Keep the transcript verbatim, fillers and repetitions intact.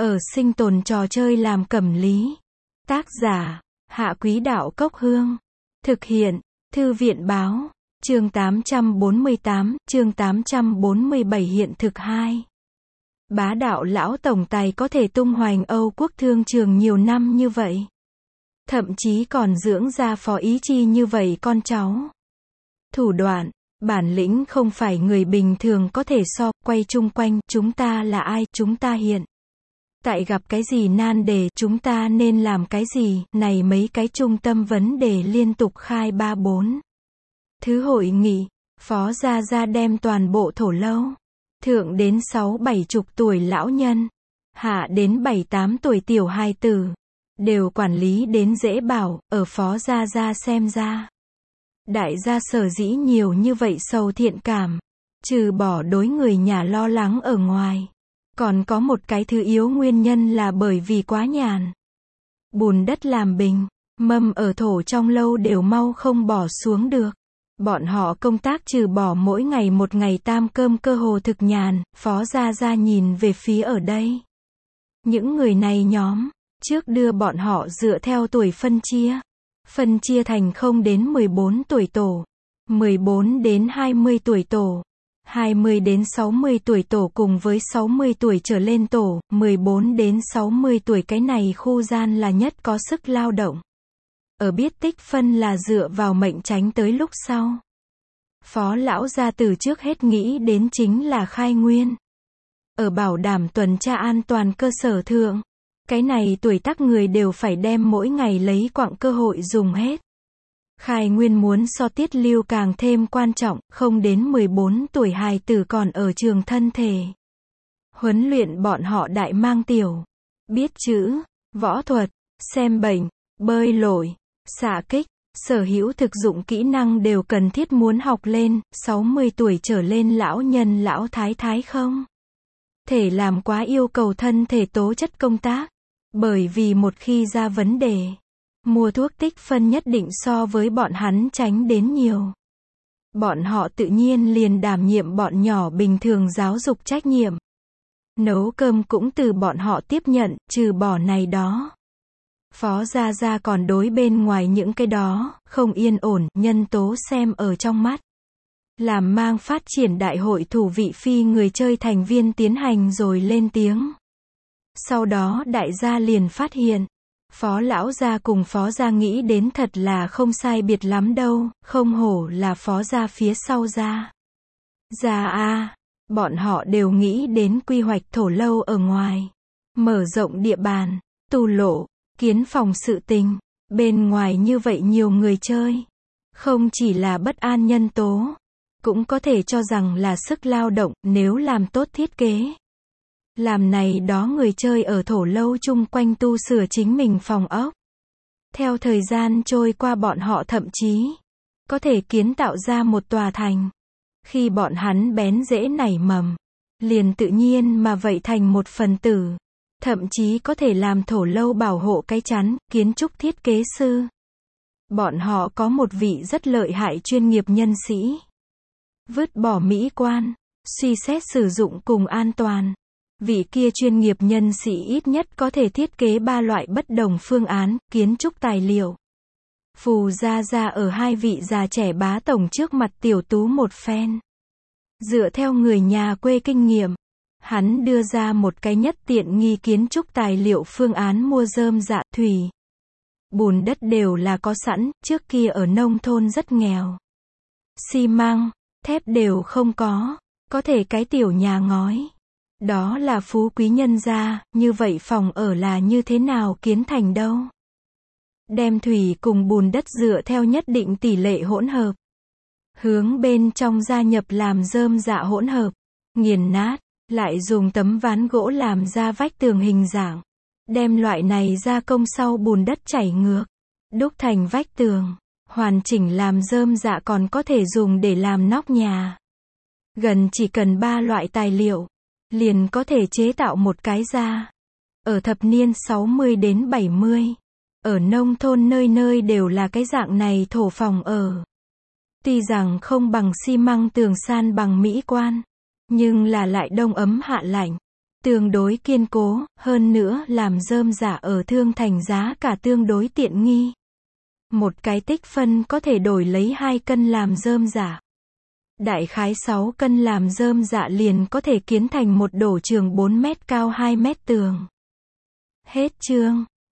Ở sinh tồn trò chơi làm cẩm lý. Tác giả, Hạ Quý Đạo Cốc Hương. Thực hiện, Thư viện Báo. Chương tám trăm bốn mươi tám, chương tám trăm bốn mươi bảy hiện thực hai. Bá đạo lão tổng tài có thể tung hoành Âu quốc thương trường nhiều năm như vậy. Thậm chí còn dưỡng ra phó ý chi như vậy con cháu. Thủ đoạn, bản lĩnh không phải người bình thường có thể so, quay chung quanh, chúng ta là ai, chúng ta hiện tại gặp cái gì nan đề, chúng ta nên làm cái gì, này mấy cái trung tâm vấn đề liên tục khai ba bốn. Thứ hội nghị, Phó Gia Gia đem toàn bộ thổ lâu, thượng đến sáu bảy chục tuổi lão nhân, hạ đến bảy tám tuổi tiểu hài tử, đều quản lý đến dễ bảo, ở Phó Gia Gia xem ra. Đại gia sở dĩ nhiều như vậy sầu thiện cảm, trừ bỏ đối người nhà lo lắng ở ngoài. Còn có một cái thứ yếu nguyên nhân là bởi vì quá nhàn. Bùn đất làm bình, mâm ở thổ trong lâu đều mau không bỏ xuống được. Bọn họ công tác trừ bỏ mỗi ngày một ngày tam cơm cơ hồ thực nhàn, Phó Gia Gia nhìn về phía ở đây. Những người này nhóm, trước đưa bọn họ dựa theo tuổi phân chia. Phân chia thành không đến mười bốn tuổi tổ, mười bốn đến hai mươi tuổi tổ, hai mươi đến sáu mươi tuổi tổ cùng với sáu mươi tuổi trở lên tổ, mười bốn đến sáu mươi tuổi cái này khu gian là nhất có sức lao động. Ở biết tích phân là dựa vào mệnh tránh tới lúc sau. Phó lão gia từ trước hết nghĩ đến chính là khai nguyên. Ở bảo đảm tuần tra an toàn cơ sở thượng. Cái này tuổi tác người đều phải đem mỗi ngày lấy quặng cơ hội dùng hết. Khai nguyên muốn so tiết lưu càng thêm quan trọng, không đến mười bốn tuổi hài tử còn ở trường thân thể. Huấn luyện bọn họ đại mang tiểu, biết chữ, võ thuật, xem bệnh, bơi lội, xạ kích, sở hữu thực dụng kỹ năng đều cần thiết muốn học lên, sáu mươi tuổi trở lên lão nhân lão thái thái không thể làm quá yêu cầu thân thể tố chất công tác. Bởi vì một khi ra vấn đề, mua thuốc tích phân nhất định so với bọn hắn tránh đến nhiều. Bọn họ tự nhiên liền đảm nhiệm bọn nhỏ bình thường giáo dục trách nhiệm. Nấu cơm cũng từ bọn họ tiếp nhận, trừ bỏ này đó. Phó Gia Gia còn đối bên ngoài những cái đó, không yên ổn, nhân tố xem ở trong mắt. Làm mang phát triển đại hội thủ vị phi người chơi thành viên tiến hành rồi lên tiếng. Sau đó đại gia liền phát hiện, Phó lão gia cùng Phó gia nghĩ đến thật là không sai biệt lắm đâu, không hổ là Phó gia phía sau gia. Gia a, bọn họ đều nghĩ đến quy hoạch thổ lâu ở ngoài, mở rộng địa bàn, tu lộ, kiến phòng sự tình, bên ngoài như vậy nhiều người chơi, không chỉ là bất an nhân tố, cũng có thể cho rằng là sức lao động nếu làm tốt thiết kế. Làm này đó người chơi ở thổ lâu chung quanh tu sửa chính mình phòng ốc. Theo thời gian trôi qua bọn họ thậm chí có thể kiến tạo ra một tòa thành. Khi bọn hắn bén rễ nảy mầm, liền tự nhiên mà vậy thành một phần tử. Thậm chí có thể làm thổ lâu bảo hộ cái chắn, kiến trúc thiết kế sư. Bọn họ có một vị rất lợi hại chuyên nghiệp nhân sĩ. Vứt bỏ mỹ quan, suy xét sử dụng cùng an toàn. Vị kia chuyên nghiệp nhân sĩ ít nhất có thể thiết kế ba loại bất đồng phương án, kiến trúc tài liệu. Phù Gia Gia ở hai vị già trẻ bá tổng trước mặt tiểu tú một phen. Dựa theo người nhà quê kinh nghiệm, hắn đưa ra một cái nhất tiện nghi kiến trúc tài liệu phương án mua rơm dạ, thủy, bùn đất đều là có sẵn, trước kia ở nông thôn rất nghèo. Xi măng, thép đều không có, có thể cái tiểu nhà ngói. Đó là phú quý nhân gia, như vậy phòng ở là như thế nào kiến thành đâu. Đem thủy cùng bùn đất dựa theo nhất định tỷ lệ hỗn hợp. Hướng bên trong gia nhập làm rơm dạ hỗn hợp. Nghiền nát, lại dùng tấm ván gỗ làm ra vách tường hình dạng. Đem loại này gia công sau bùn đất chảy ngược. Đúc thành vách tường. Hoàn chỉnh làm rơm dạ còn có thể dùng để làm nóc nhà. Gần chỉ cần ba loại tài liệu. Liền có thể chế tạo một cái gia. Ở thập niên sáu mươi đến bảy mươi, ở nông thôn nơi nơi đều là cái dạng này thổ phòng ở. Tuy rằng không bằng xi măng tường san bằng mỹ quan, nhưng là lại đông ấm hạ lạnh. tương đối kiên cố, hơn nữa làm rơm rạ ở Thương Thành giá cả tương đối tiện nghi. Một cái tích phân có thể đổi lấy hai cân làm rơm rạ. Đại khái sáu cân làm rơm rạ liền có thể kiến thành một đổ trường bốn mét cao hai mét tường. Hết chương.